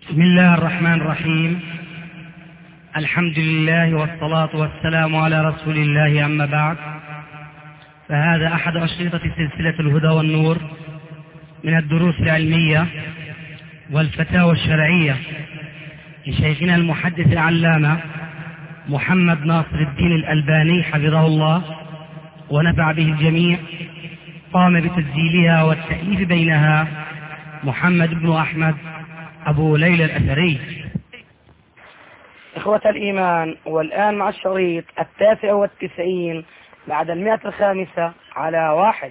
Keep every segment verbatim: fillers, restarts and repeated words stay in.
بسم الله الرحمن الرحيم. الحمد لله والصلاة والسلام على رسول الله، أما بعد، فهذا أحد أشرطة سلسلة الهدى والنور من الدروس العلمية والفتاوى الشرعية لشيخنا المحدث العلامة محمد ناصر الدين الألباني حفظه الله ونفع به الجميع. قام بتسجيلها والتأليف بينها محمد بن أحمد أبو ليلى الأثري. إخوة الإيمان، والآن مع الشريط التاسع والتسعين بعد المئة الخامسة على واحد.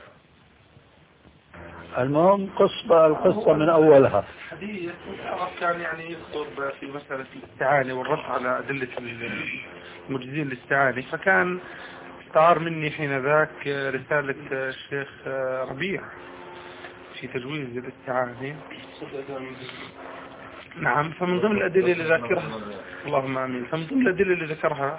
المهم قصة القصة من أولها. حديث كان يعني يخطب في مسألة الاستعانة والرد على أدلة المجيزين للاستعانة، فكان استعار مني حين ذاك رسالة الشيخ ربيع في تجويز الاستعانة. نعم، فمن ضمن الأدلة اللي ذكرها اللهم آمين فمن ضمن الأدلة اللي ذكرها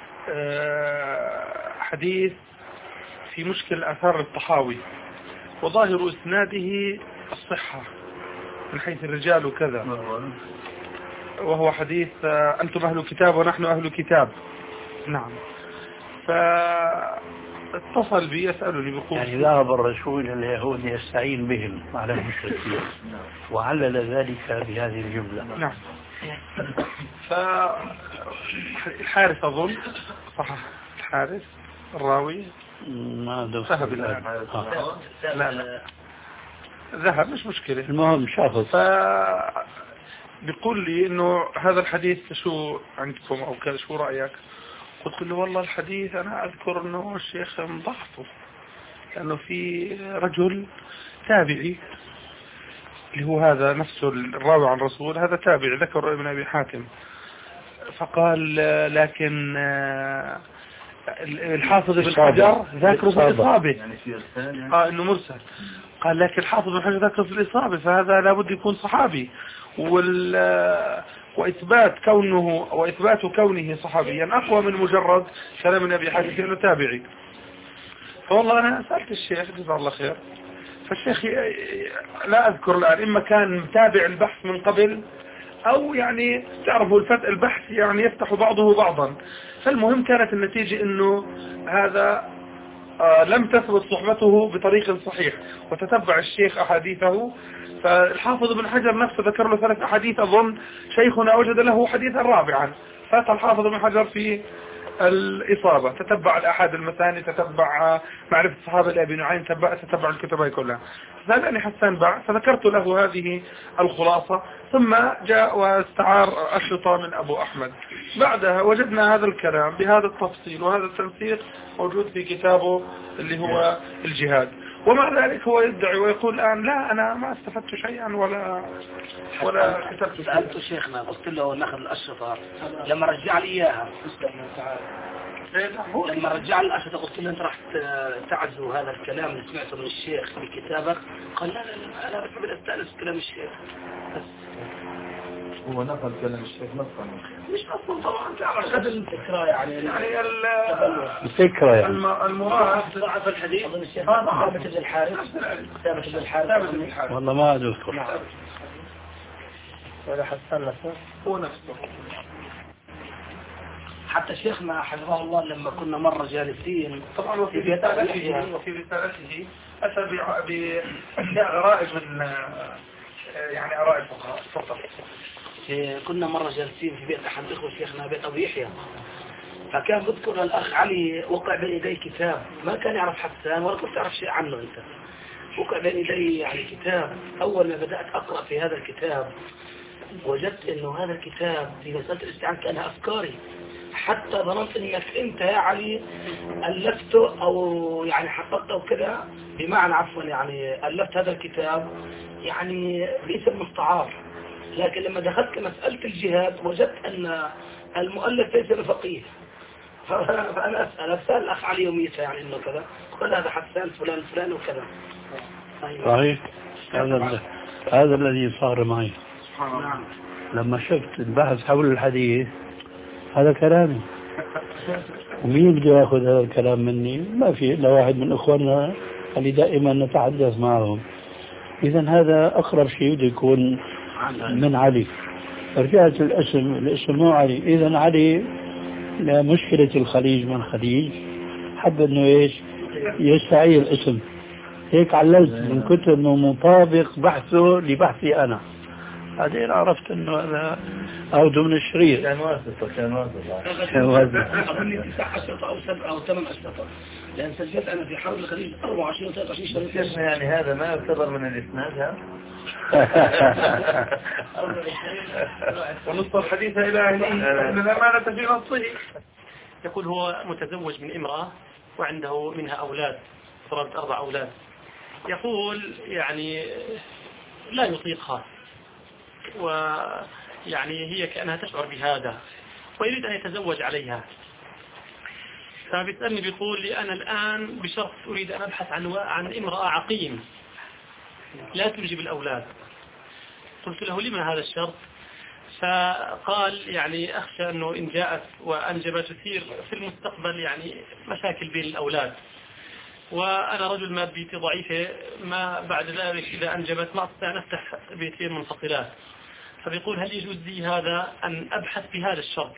حديث في مشكل آثار الطحاوي، وظاهر إسناده الصحة من حيث الرجال وكذا، وهو حديث أنتم أهل كتاب ونحن أهل كتاب. نعم، فاتصل بي يسألني بقول يعني ذهب الرسول إلى اليهود يستعين بهم على المشركين وعلل ذلك بهذه الجملة. نعم، فالحارث أظن صح، الحارث الراوي ما ذهب الآن. آه. لا لا ذهب، مش مشكلة. المهم شخص بيقول لي إنه هذا الحديث شو عندكم أو كذا، شو رأيك؟ قلت له والله الحديث أنا أذكر أنه الشيخ مضحفه، لأنه في رجل تابعي اللي هو هذا نفسه الراوي عن الرسول، هذا تابعي ذكر ابن أبي حاتم، فقال لكن الحافظ بن حجر ذاكره في الإصابة، آه إنه مرسل. قال لكن الحافظ بن حجر ذاكره في الإصابة، فهذا لابد يكون صحابي، وال وإثبات كونه وإثبات كونه صحابيا أقوى من مجرد كلام ابن أبي حاتم أنه تابعي. فوالله أنا سألت الشيخ جزاه الله خير، فالشيخ لا أذكر الآن إما كان متابع البحث من قبل أو يعني تعرفوا الفتح البحث يعني يفتح بعضه بعضا. فالمهم كانت النتيجة إنه هذا آه لم تثبت صحبته بطريق صحيح، وتتبع الشيخ أحاديثه. فالحافظ ابن حجر نفسه ذكر له ثلاث أحاديث، أظن شيخنا وجد له حديثا رابعا، فتح الحافظ ابن حجر في الإصابة، تتبع الأحد المثاني، تتبع معرفة الصحابة لأبي نعيم، تتبع, تتبع الكتب كلها. فسألني حسان بعد، فذكرت له هذه الخلاصة، ثم جاء واستعار أشرطة من أبو أحمد. بعدها وجدنا هذا الكلام بهذا التفصيل وهذا التنسيق موجود في كتابه اللي هو الجهاد. ومع ذلك هو يدعي ويقول الآن لا أنا ما استفدت شيئا ولا ولا كتبت شيئا. سألت شيخنا، قلت له ناخذ الأشرطة، لما رجع لي إياها لما رجع لي الأشرطة قلت له أنت راح تعزو هذا الكلام اللي سمعته من الشيخ في كتابك؟ قال لا لا لا أنا بحب أستأنس كلام الشيخ. بس هو نقل كلام الشيخ نصا، مش نصا طبعا، تعمل خدم الفكرة يعني يعني الفكرة يعني المراد ضعف الحديث. أظن الشيخ ثابت بن الحارث ثابت بن الحارث والله ما أذكر. نعم، ولا حسن نفسه هو نفسه. حتى شيخنا حفظه الله لما كنا مرة جالسين طبعا وفي رسالته وفي رسالته أتى بأشياء غرائب من يعني آراء الفقهاء فقط. كنا مرة جالسين في بيت أحد إخوة شيخنا بيت أبو يحيى، فكان بذكر الأخ علي وقع بين يدي كتاب، ما كان يعرف حسان ولا كنت تعرف شيء عنه أنت. وقع بين يدي يعني كتاب، أول ما بدأت أقرأ في هذا الكتاب وجدت إنه هذا الكتاب في مسألة الاستعانة كأنها أفكاري، حتى ظننت إنك أنت يا علي ألفته أو يعني حققته كذا، بمعنى عفوا يعني ألفت هذا الكتاب يعني باسم مستعار. لكن لما دخلت مسألة الجهاد وجدت أن المؤلف ليس بفقيه، فأنا أسأل أسأل الأخ علي يوميتها يعني إنه كذا، قال هذا حسان فلان فلان وكذا. صحيح، هذا هذا الذي صار معي. نعم، لما شفت البحث حول الحديث هذا كلامي، ومين بده ياخذ هذا الكلام مني؟ ما في إلا واحد من إخواننا اللي دائما نتحدث معهم. إذا هذا أقرب شيء بده يكون من علي. رجعت الاسم، الاسم مو علي. إذا علي لمشكلة الخليج من خليج حب انه ايش يستعير الاسم، هيك علزت من كتر انه مطابق بحثه لبحثي انا. بعدين عرفت انه هذا اخذه من الشريط. كان واسطة كان واسطة كان واسطة. أظن تسع أشرطة أو سبع أو ثمان أشرطة، لأن سجلت أنا في حرب الخليج أربعة وعشرين وثلاثة وعشرين شريط. يعني هذا ما يعتبر من الإسناد ها؟ ونص الحديث إلى أن الأمانة في نصه. يقول هو متزوج من امرأة وعنده منها أولاد، فرد أربع أولاد. يقول يعني لا يطيقها، ويعني هي كأنها تشعر بهذا ويريد أن يتزوج عليها. فبيسألني بيقول لي أنا الآن بشرط أريد أن أبحث عن عن امرأة عقيم لا تنجب الأولاد. قلت له لما هذا الشرط؟ فقال يعني أخشى أنه إن جاءت وأنجبت تثير في المستقبل يعني مشاكل بين الأولاد، وأنا رجل مادتي ضعيفة، ما بعد ذلك إذا أنجبت ما أستطيع أن أفتح بيتين منفصلات. فبيقول هل يجوز لي هذا أن أبحث بهذا الشرط؟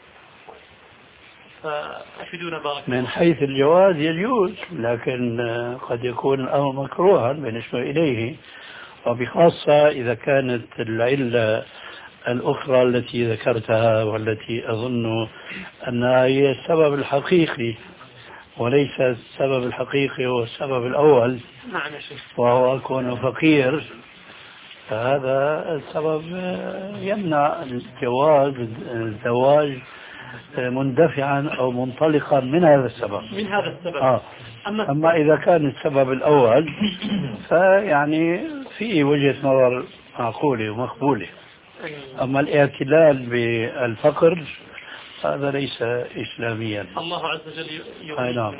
فأفيدونا بارك. من حيث الجواز يجوز، لكن قد يكون الأمر مكروها بالنسبة إليه، وبخاصة إذا كانت العلة الأخرى التي ذكرتها والتي أظن أنها هي السبب الحقيقي وليس السبب الحقيقي هو السبب الأول. نعم يا شيخ. وهو كونه فقير، فهذا السبب يمنع الجواز الزواج مندفعا أو منطلقا من هذا السبب. من هذا السبب. آه. أما إذا كان السبب الأول فيعني في وجهة نظر معقولة ومقبولة. أما الاعتلال بالفقر هذا ليس إسلاميا. الله عز وجل أي نعم.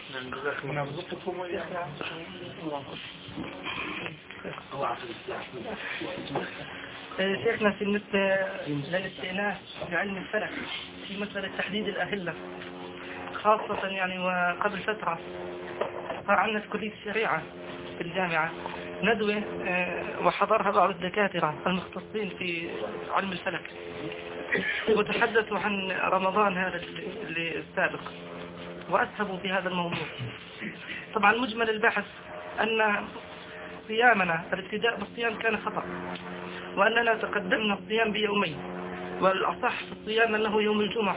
شيخنا بالنسبة للاستئناس بعلم الفلك في مسألة تحديد الأهلة خاصة يعني وقبل فترة صار عندنا في كلية الشريعة في الجامعة ندوة وحضرها بعض الدكاترة المختصين في علم الفلك، وتحدثوا عن رمضان هذا اللي السابق وأسهبوا في هذا الموضوع. طبعا مجمل البحث أن صيامنا الابتداء بالصيام كان خطأ، وأننا تقدمنا الصيام بيومين، والأصح في الصيام أنه يوم الجمعة،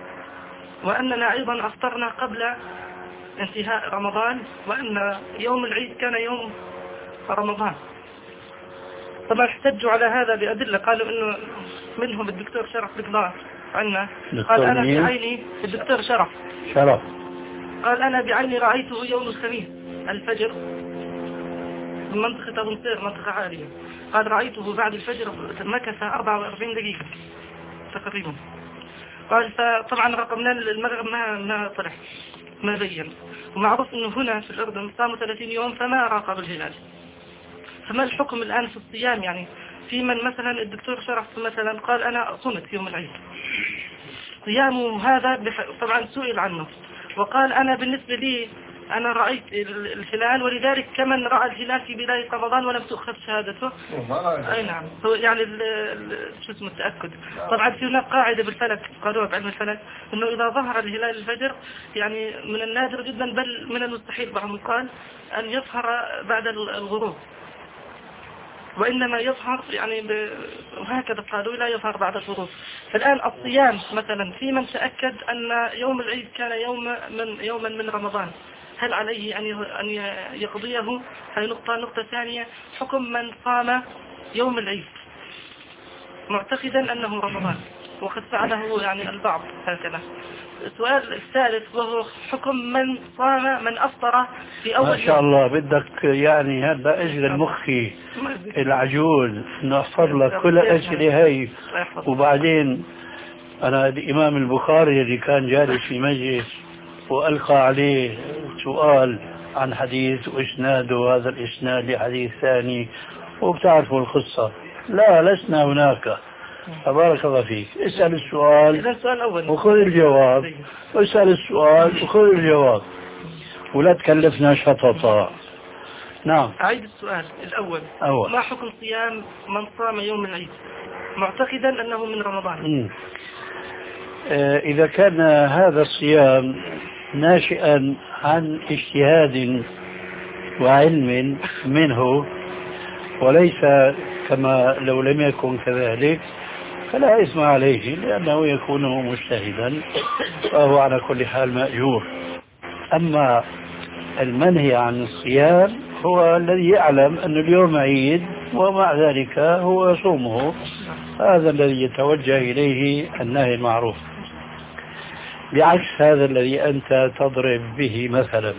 وأننا أيضا أفطرنا قبل انتهاء رمضان، وأن يوم العيد كان يوم رمضان. طبعا احتجوا على هذا بأدلة، قالوا إنه منهم الدكتور شرف بقضاء عنا قال أنا بعيني الدكتور شرف شرف قال أنا بعيني رأيته يوم الخميس الفجر من منطقة أبو نصير منطقة عالية، قال رأيته بعد الفجر مكث أربعة وأربعين دقيقة تقريبا. قال فطبعا رقمنا المغرب ما ما طلع ما بين، ومعروف انه هنا في الأردن صاموا ثلاثين يوم فما راقب الهلال. فما الحكم الآن في الصيام؟ يعني في من مثلا الدكتور شرف مثلا قال أنا صمت يوم العيد، صيامه هذا طبعا سئل عنه وقال أنا بالنسبة لي أنا رأيت الهلال، ولذلك كمن رأى الهلال في بداية رمضان ولم تؤخذ شهادته. أي نعم، هو يعني شو اسمه التأكد. طبعا في هناك قاعدة بالفلك قالوها بعلم الفلك إنه إذا ظهر الهلال الفجر يعني من النادر جدا بل من المستحيل بعضهم قال أن يظهر بعد الغروب، وإنما يظهر يعني ب... وهكذا قالوا لا يظهر بعد الغروب. فالآن الصيام مثلا في من تأكد أن يوم العيد كان يوم من يوما من رمضان، هل عليه أن أن يقضيه؟ هذه نقطة. نقطة ثانية، حكم من صام يوم العيد معتقدا أنه رمضان وقد فعله يعني البعض هكذا. السؤال الثالث وهو حكم من صام من أفطر في أول ما شاء الله بدك يعني هذا أجل مخي العجوز إنه أحفظ لك كل الأسئلة هاي. وبعدين أنا الإمام البخاري اللي كان جالس في مجلس وألقى عليه سؤال عن حديث وإسناده وهذا الإسناد لحديث ثاني وبتعرفوا القصة، لا لسنا هناك. تبارك الله فيك، اسأل السؤال وخذ الجواب، واسأل السؤال وخذ الجواب، ولا تكلفنا شططا. نعم. أعيد السؤال الأول. أول. ما حكم صيام من صام يوم العيد معتقدا أنه من رمضان؟ م. آه إذا كان هذا الصيام ناشئا عن اجتهاد وعلم منه وليس كما لو لم يكن كذلك فلا إثم عليه لأنه يكون مجتهدا فهو على كل حال مأجور. أما المنهي عن الصيام هو الذي يعلم أن اليوم عيد ومع ذلك هو يصومه، هذا الذي يتوجه إليه النهي المعروف، بعكس هذا الذي أنت تضرب به مثلا.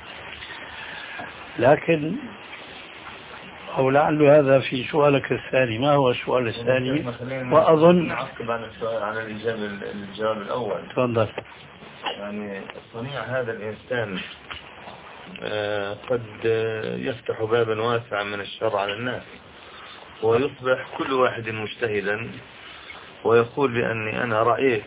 لكن أو لعل هذا في سؤالك الثاني. ما هو السؤال الثاني؟ وأظن نعقب على السؤال على الإجابة الجواب الأول. تفضل. يعني صنيع هذا الإنسان آه قد يفتح بابا واسعا من الشر على الناس ويصبح كل واحد مجتهدا ويقول بأني أنا رأيت،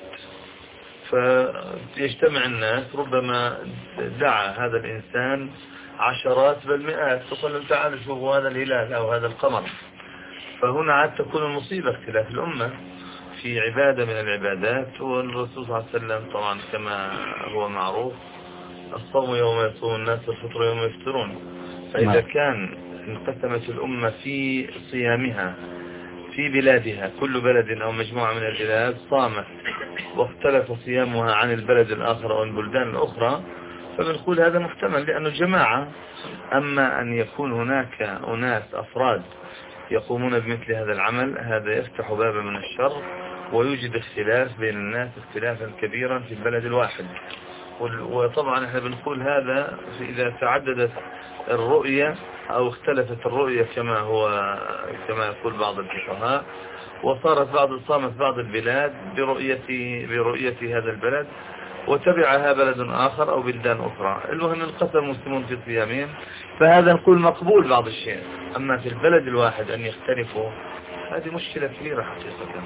فيجتمع الناس ربما دعا هذا الإنسان عشرات بل مئات تقول لهم تعالوا شوفوا هذا الهلال أو هذا القمر. فهنا عاد تكون المصيبة اختلاف الأمة في عبادة من العبادات. والرسول صلى الله عليه وسلم طبعا كما هو معروف الصوم يوم يصوم الناس والفطر يوم يفطرون. فإذا كان انقسمت الأمة في صيامها في بلادها، كل بلد أو مجموعة من البلاد صامت واختلف صيامها عن البلد الآخر أو البلدان الأخرى، فبنقول هذا محتمل لأنه جماعة. أما أن يكون هناك أناس أفراد يقومون بمثل هذا العمل هذا يفتح بابا من الشر ويوجد اختلاف بين الناس اختلافا كبيرا في البلد الواحد. وطبعا احنا بنقول هذا إذا تعددت الرؤية أو اختلفت الرؤية كما هو كما يقول بعض الفقهاء، وصارت بعض صامت بعض البلاد برؤية برؤية هذا البلد وتبعها بلد آخر أو بلدان أخرى. المهم انقسم المسلمون في صيامهم، فهذا نقول مقبول بعض الشيء. أما في البلد الواحد أن يختلفوا هذه مشكلة كبيرة حقيقة.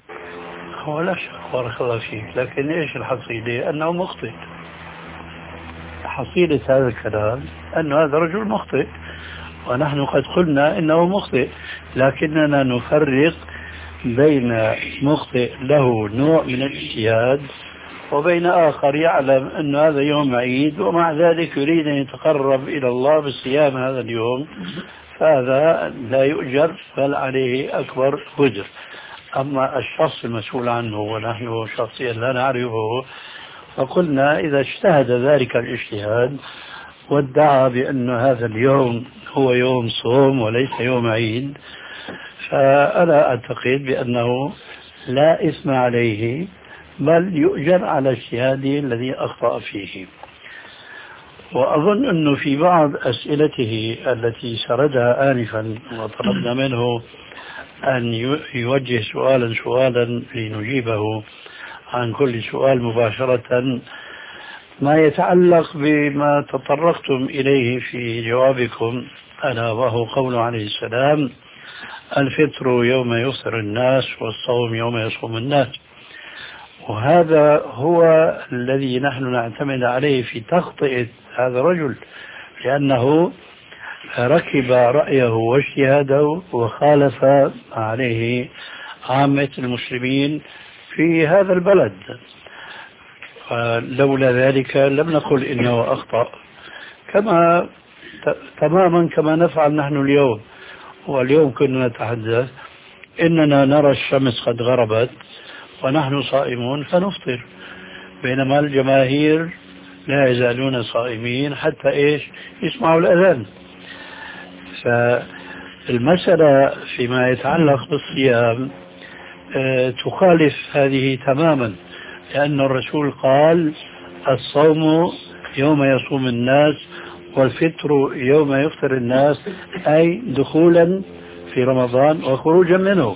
هو لا شك بارك الله فيك، لكن إيش الحصيلة؟ أنه مخطئ. حصيلة هذا الكلام أن هذا رجل مخطئ ونحن قد قلنا إنه مخطئ، لكننا نفرق بين مخطئ له نوع من الاجتهاد وبين آخر يعلم أن هذا يوم عيد ومع ذلك يريد أن يتقرب إلى الله بالصيام هذا اليوم، فهذا لا يؤجر بل عليه أكبر وزر. أما الشخص المسؤول عنه ونحن شخصيا لا نعرفه، فقلنا إذا اجتهد ذلك الاجتهاد وادعى بأن هذا اليوم هو يوم صوم وليس يوم عيد، فأنا أعتقد بأنه لا إثم عليه بل يؤجر على اجتهاده الذي أخطأ فيه. وأظن أنه في بعض أسئلته التي سردها آنفا وطلبنا منه أن يوجه سؤالا سؤالا لنجيبه عن كل سؤال مباشرة، ما يتعلق بما تطرقتم إليه في جوابكم ألا وهو قول عليه السلام الفطر يوم يفطر الناس والصوم يوم يصوم الناس. وهذا هو الذي نحن نعتمد عليه في تخطئة هذا الرجل، لأنه ركب رأيه واجتهاده وخالف عليه عامة المسلمين في هذا البلد. لولا ذلك لم نقل إنه أخطأ، كما تماما كما نفعل نحن اليوم. واليوم كنا نتحدث إننا نرى الشمس قد غربت ونحن صائمون فنفطر، بينما الجماهير لا يزالون صائمين حتى إيش يسمعوا الأذان. فالمسألة فيما يتعلق بالصيام تخالف هذه تماما، لأن الرسول قال الصوم يوم يصوم الناس والفطر يوم يفطر الناس، أي دخولا في رمضان وخروجا منه.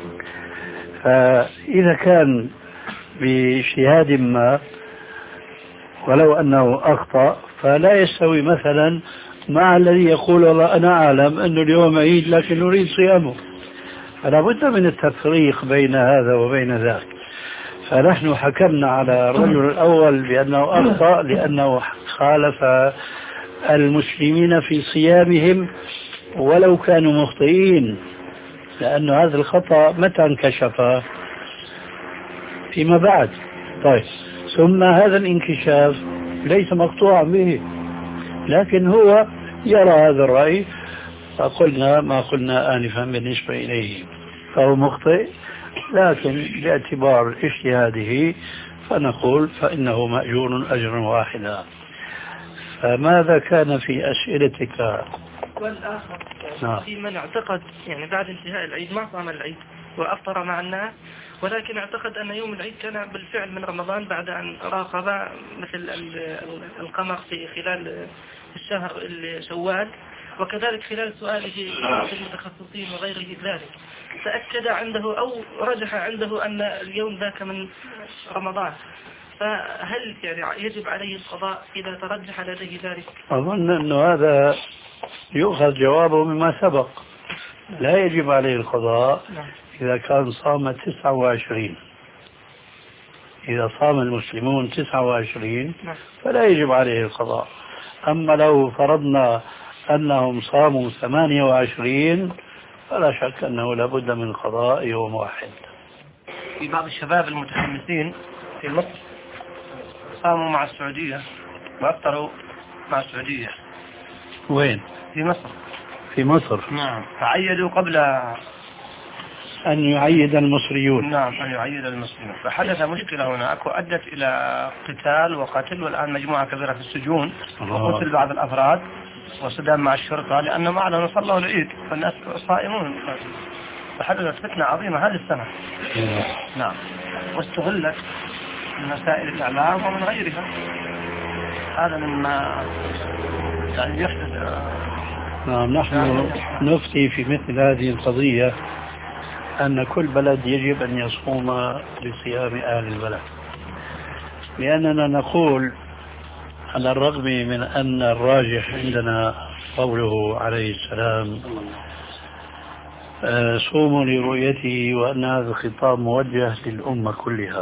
فإذا كان باجتهاد ما ولو أنه أخطأ فلا يستوي مثلا مع الذي يقول والله أنا أعلم أنه اليوم عيد لكن نريد صيامه. فلا بد من التفريق بين هذا وبين ذاك. فنحن حكمنا على الرجل الأول بأنه أخطأ لأنه خالف المسلمين في صيامهم ولو كانوا مخطئين، لأن هذا الخطأ متى انكشف؟ فيما بعد. طيب، ثم هذا الانكشاف ليس مقطوعا به، لكن هو يرى هذا الرأي، فقلنا ما قلنا آنفا بالنسبة إليه، فهو مخطئ، لكن باعتبار اجتهاده فنقول فإنه مأجور أجرا واحدا. فماذا كان في أسئلتك؟ والآخر نعم. في من اعتقد يعني بعد انتهاء العيد ما صام العيد وأفطر مع الناس، ولكن اعتقد أن يوم العيد كان بالفعل من رمضان بعد أن راقب مثل القمر في خلال الشهر شوال، وكذلك خلال سؤاله المتخصصين وغيره ذلك تأكد عنده أو رجح عنده أن اليوم ذاك من رمضان، فهل يعني يجب عليه القضاء إذا ترجح لديه ذلك؟ أظن أن هذا يؤخذ جوابه مما سبق، لا يجب عليه القضاء إذا كان صام تسعة وعشرين. إذا صام المسلمون تسعة وعشرين فلا يجب عليه القضاء. أما لو فرضنا أنهم صاموا ثمانية وعشرين فلا شك أنه لابد من قضاء يوم واحد. في بعض الشباب المتحمسين في مصر صاموا مع السعودية وأفطروا مع السعودية. وين؟ في مصر. في مصر. نعم. فعيدوا قبل أن يعيد المصريون. نعم، أن يعيد المسلمون، فحدث مشكلة هناك وأدت إلى قتال وقتل، والآن مجموعة كبيرة في السجون، وقتل بعض الأفراد وصدام مع الشرطة لأنهم أعلنوا صلوا العيد فالناس صائمون، فحدثت فتنة عظيمة هذه السنة. نعم، واستغلت من وسائل الإعلام ومن غيرها. هذا مما يعني يحدث. نعم، نحن نفتي في مثل هذه القضية أن كل بلد يجب أن يصوم لصيام أهل البلد، لأننا نقول على الرغم من أن الراجح عندنا قوله عليه السلام صوموا لرؤيته، وأن هذا الخطاب موجه للأمة كلها،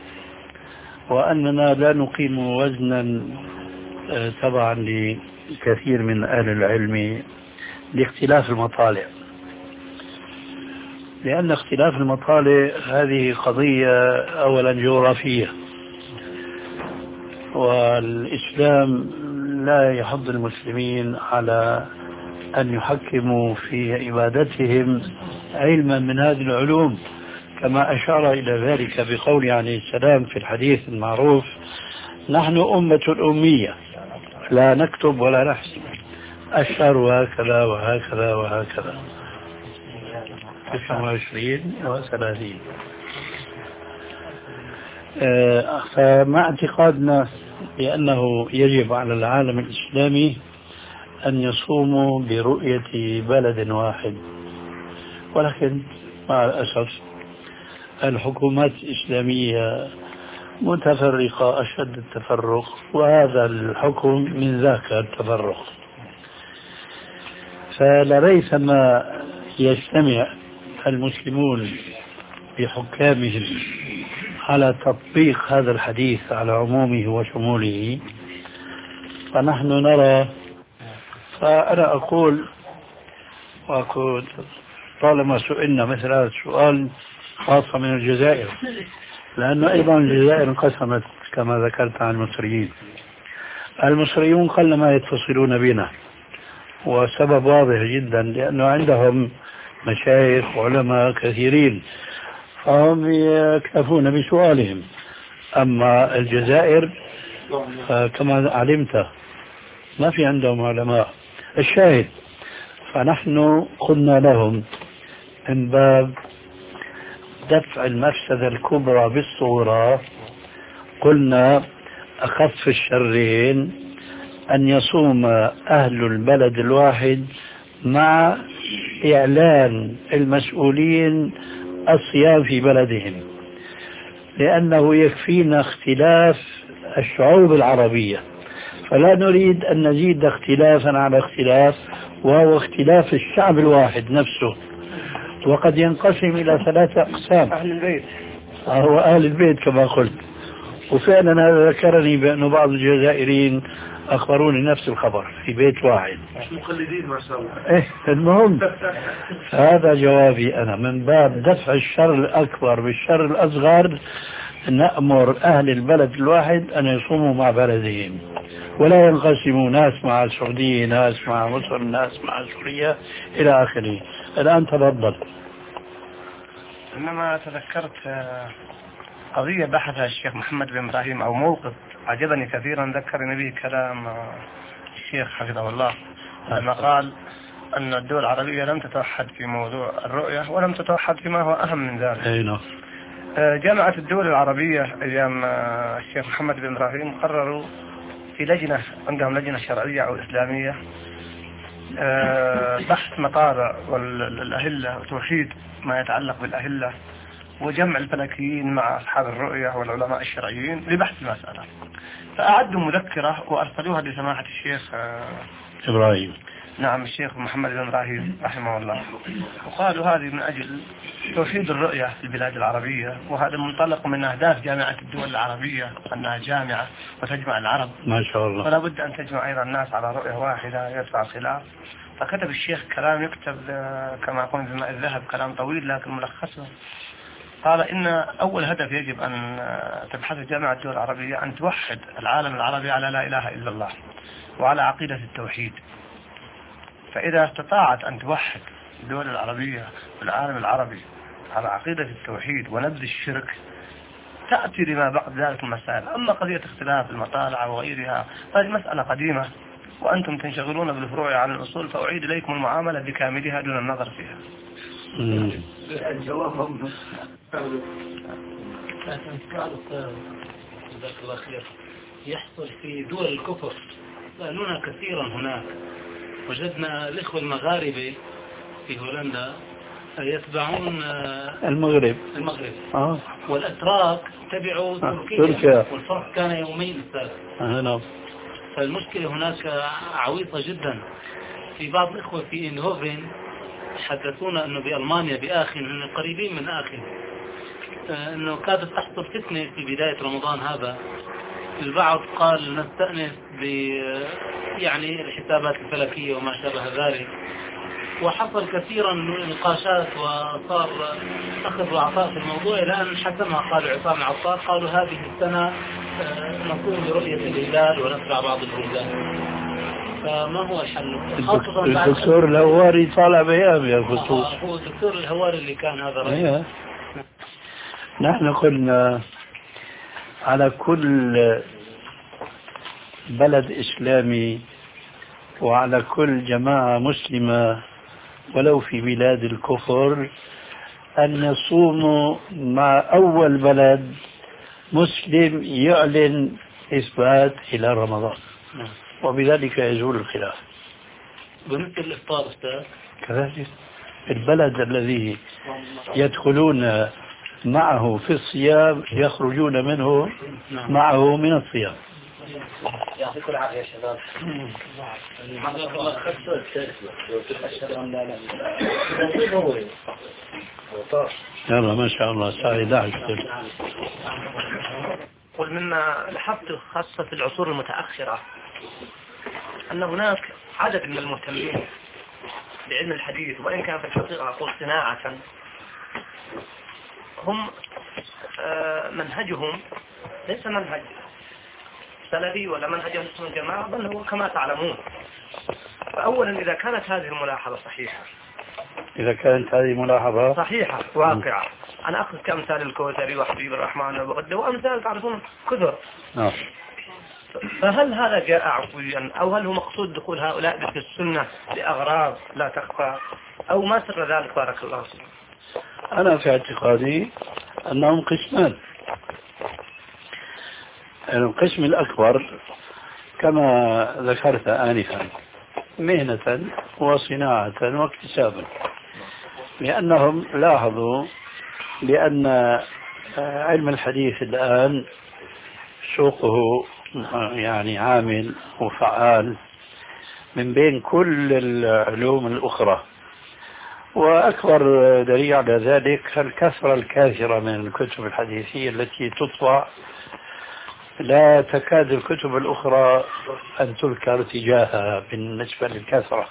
وأننا لا نقيم وزنا تبعا لكثير من أهل العلم لاختلاف المطالع، لأن اختلاف المطالع هذه قضية أولا جغرافية، والإسلام لا يحض المسلمين على أن يحكموا في عبادتهم علما من هذه العلوم، كما أشار إلى ذلك بقول عليه السلام في الحديث المعروف: نحن أمة أمية لا نكتب ولا نحسب، الشهر هكذا وهكذا وهكذا، تسعة وعشرين وثلاثين. فمع اعتقادنا بأنه يجب على العالم الإسلامي أن يصوموا برؤية بلد واحد، ولكن مع الأسف الحكومات الإسلامية متفرقة أشد التفرق، وهذا الحكم من ذاك التفرق. فلريثما يجتمع المسلمون بحكامهم على تطبيق هذا الحديث على عمومه وشموله، فنحن نرى. فأنا أقول وأقول طالما سئلنا مثل هذا السؤال خاصة من الجزائر، لأنه أيضا الجزائر انقسمت كما ذكرت عن المصريين. المصريون قلما يتصلون بنا، وسبب واضح جدا، لأنه عندهم مشايخ وعلماء كثيرين فهم يكتفون بسؤالهم. أما الجزائر كما علمت ما في عندهم علماء. الشاهد، فنحن قلنا لهم من باب دفع المفسدة الكبرى بالصغرى، قلنا أخف الشرين أن يصوم أهل البلد الواحد مع إعلان المسؤولين الصيام في بلدهم، لأنه يكفينا اختلاف الشعوب العربية، فلا نريد أن نزيد اختلافا على اختلاف، وهو اختلاف الشعب الواحد نفسه، وقد ينقسم إلى ثلاثة أقسام: أهل البيت، هو أهل البيت كما قلت. وفعلا هذا ذكرني بأن بعض الجزائريين أخبروني نفس الخبر في بيت واحد. مقلدين ما شاء الله. إيه المهم هذا جوابي أنا من باب دفع الشر الأكبر بالشر الأصغر، نأمر أهل البلد الواحد أن يصوموا مع بلدهم ولا ينقسموا ناس مع السعودية ناس مع مصر ناس مع سوريا إلى آخره. الآن تفضل. إنما تذكرت قضية بحثها الشيخ محمد بن إبراهيم أو موقف عجبني كثيرا، ذكرني به كلام الشيخ حفظه الله لما قال أن الدول العربية لم تتوحد في موضوع الرؤية ولم تتوحد فيما هو أهم من ذلك. أينا. جامعة الدول العربية أيام الشيخ محمد بن إبراهيم قرروا في لجنة، عندهم لجنة شرعية أو إسلامية، بحث مطالع والأهلة وتوحيد ما يتعلق بالأهلة وجمع الفلكيين مع أصحاب الرؤية والعلماء الشرعيين لبحث المسألة. فأعدوا مذكرة وأرسلوها لسماحة الشيخ إبراهيم. نعم الشيخ محمد بن إبراهيم رحمه الله، وقالوا هذه من أجل توحيد الرؤية في البلاد العربية، وهذا منطلق من أهداف جامعة الدول العربية أنها جامعة وتجمع العرب ما شاء الله، فلا بد أن تجمع أيضا الناس على رؤية واحدة يدفع الخلاف. فكتب الشيخ كلام يكتب كما يقول بماء الذهب، كلام طويل لكن ملخصه. قال إن أول هدف يجب أن تبحث جامعة الدول العربية أن توحد العالم العربي على لا إله إلا الله وعلى عقيدة التوحيد. فإذا استطاعت أن توحد الدول العربية والعالم العربي على عقيدة التوحيد ونبذ الشرك تأتي لما بعد ذلك المسائل. أما قضية اختلاف المطالع وغيرها هذه مسألة قديمة وأنتم تنشغلون بالفروع عن الأصول، فأعيد إليكم المعاملة بكاملها دون النظر فيها. جزاك الله خير. يحصل في دول الكفر سألونا كثيرا هناك، وجدنا الإخوة المغاربة في هولندا يتبعون المغرب المغرب آه. والأتراك تبعوا تركيا, تركيا. والفرق كان يومين الثالث. آه. فالمشكلة هناك عويصة جدا. في بعض الإخوة في إنهوفن حدثونا أنه بألمانيا بآخن من قريبين من آخن أنه كادت تحصل فتنة في بداية رمضان هذا. البعض قال نستأنس ب يعني الحسابات الفلكية وما شابه ذلك، وحصل كثيرا من النقاشات وصار أخذ وعطاء في الموضوع إلى أن حسمها قالوا عصام العطار، قالوا هذه السنة نقوم برؤية الهلال ونتبع بعض البلدان. فما هو الحل؟ الدكتور الهواري طالع بيام يا خصوص. هو الدكتور الهواري اللي كان هذا رأيه. نحن قلنا على كل بلد إسلامي وعلى كل جماعة مسلمة ولو في بلاد الكفر أن يصوموا مع أول بلد مسلم يعلن إثبات إلى رمضان، وبذلك يزول الخلاف. بالنسبة للإفطار أستاذ كذلك البلد الذي يدخلون معه في الصيام يخرجون منه معه من الصيام. يعطيكم العافية يا شباب. يلا ما شاء الله سعيد عشر. قل مما لاحظت خاصة في العصور المتأخرة أن هناك عدد من المهتمين بعلم الحديث، وإن كان في الحقيقة أقول صناعة، هم منهجهم ليس منهج سلفي ولا منهج أهل السنة والجماعة، بل هو كما تعلمون. فأولا إذا كانت هذه الملاحظة صحيحة إذا كانت هذه ملاحظة صحيحة واقعة، أنا أخذ كأمثال الكوثري وحبيب الرحمن وبغدة وأمثال تعرفون كثر. آه. فهل هذا جاء عفويا أو هل هو مقصود دخول هؤلاء في السنة لأغراض لا تخفى أو ما سر ذلك؟ بارك الله فيك. أنا في اعتقادي أنهم قسمان. القسم الأكبر كما ذكرت آنفا مهنة وصناعة واكتسابا، لأنهم لاحظوا بأن علم الحديث الآن سوقه يعني عامل وفعال من بين كل العلوم الأخرى، وأكبر دليل على ذلك الكثرة الكاثرة من الكتب الحديثية التي تطبع لا تكاد الكتب الأخرى أن تذكر تجاهها بالنسبة للكثرة.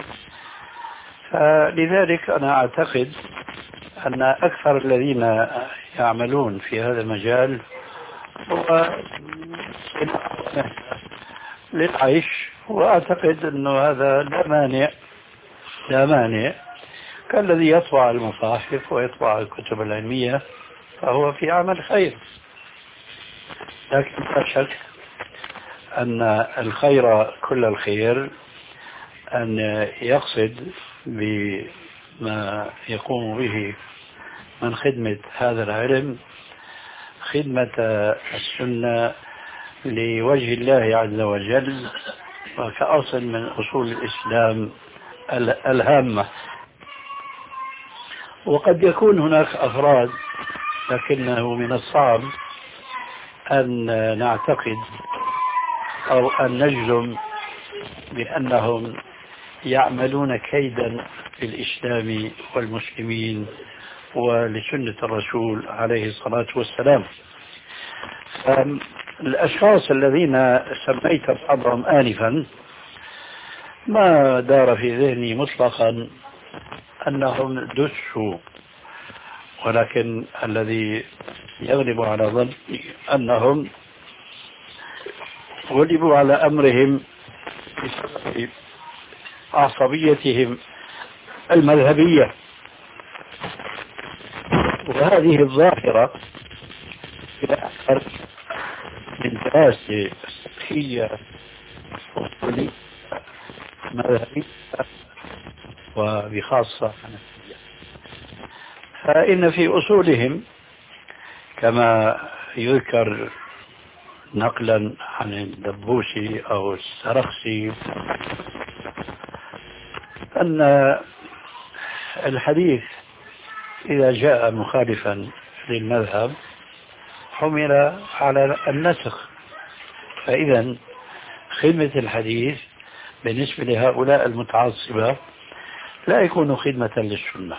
فلذلك أنا أعتقد أن أكثر الذين يعملون في هذا المجال هو للعيش، وأعتقد أنه هذا لا مانع لا مانع كالذي يطبع المصاحف ويطبع الكتب العلمية، فهو في عمل خير. لكن لا شك أن الخير كل الخير أن يقصد بما يقوم به من خدمة هذا العلم خدمة السنة لوجه الله عز وجل، وكأصل من أصول الإسلام الهامة. وقد يكون هناك أفراد، لكنه من الصعب أن نعتقد أو أن نجزم بأنهم يعملون كيدا للإسلام والمسلمين ولسنة الرسول عليه الصلاة والسلام. الأشخاص الذين سميت بعضهم آنفا ما دار في ذهني مطلقا أنهم دسوا، ولكن الذي يغلب على ظني أنهم غلبوا على أمرهم بسبب عصبيتهم المذهبية. وهذه الظاهرة إلى أكثر من دراسة فقهية أصولية مذهبية وبخاصة حنفية، فإن في أصولهم كما يذكر نقلا عن الدبوسي أو السرخسي أن الحديث إذا جاء مخالفا للمذهب حمل على النسخ، فإذا خدمة الحديث بالنسبة لهؤلاء المتعصبة لا يكون خدمة للسنة.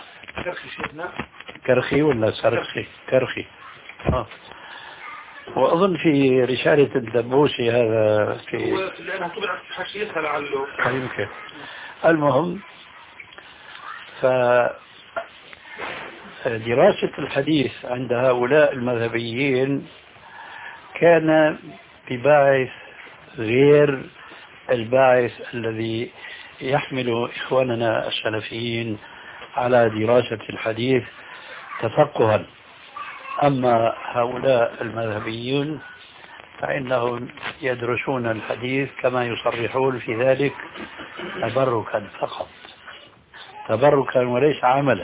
كرخي ولا سرخي؟ كرخي. آه. وأظن في رسالة الدبوسي هذا في لأنها طبعت حشيتها لعله يمكن. المهم، فدراسة الحديث عند هؤلاء المذهبيين كان بباعث غير الباعث الذي يحمل إخواننا السلفيين على دراسة الحديث تفقها. أما هؤلاء المذهبيون فإنهم يدرسون الحديث كما يصرحون في ذلك تبركا فقط، تبركا وليس عملا.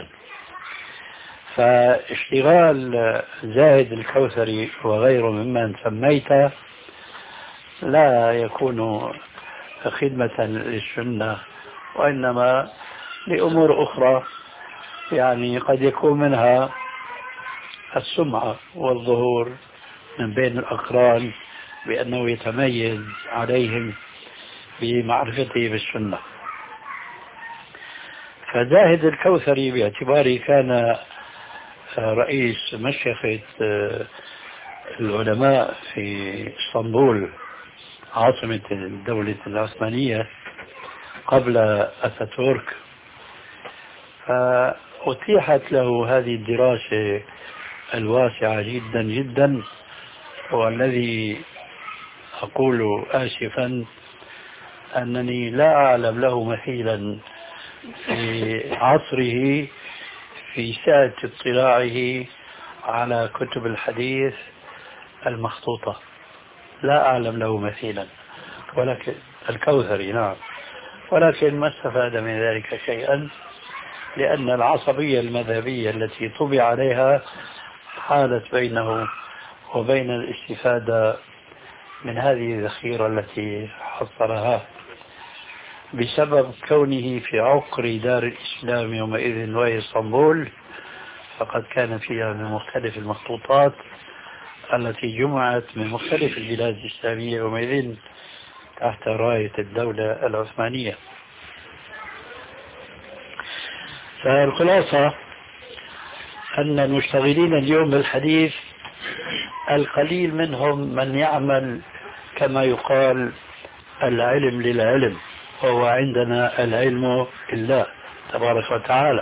فاشتغال زاهد الكوثري وغيره ممن سميته لا يكون خدمة للسنة، وإنما لأمور أخرى، يعني قد يكون منها السمعة والظهور من بين الأقران بأنه يتميز عليهم بمعرفته بالسنة. فزاهد الكوثري باعتباره كان رئيس مشيخة العلماء في اسطنبول عاصمة الدولة العثمانية قبل أتاتورك، فأتيحت له هذه الدراسة الواسعة جدا جدا، والذي أقول آسفا أنني لا أعلم له مثيلا في عصره في سعة اطلاعه على كتب الحديث المخطوطة، لا أعلم له مثيلا، ولكن الكوثري نعم، ولكن ما استفاد من ذلك شيئا، لأن العصبية المذهبية التي طبع عليها حالت بينه وبين الاستفادة من هذه الذخيرة التي حصلها بسبب كونه في عقر دار الإسلام يومئذ وهي اسطنبول، فقد كان فيها من مختلف المخطوطات التي جمعت من مختلف البلاد الإسلامية يومئذ تحت راية الدولة العثمانية. فالخلاصة أن المشتغلين اليوم بالحديث القليل منهم من يعمل كما يقال العلم للعلم، وهو عندنا العلم لله تبارك وتعالى.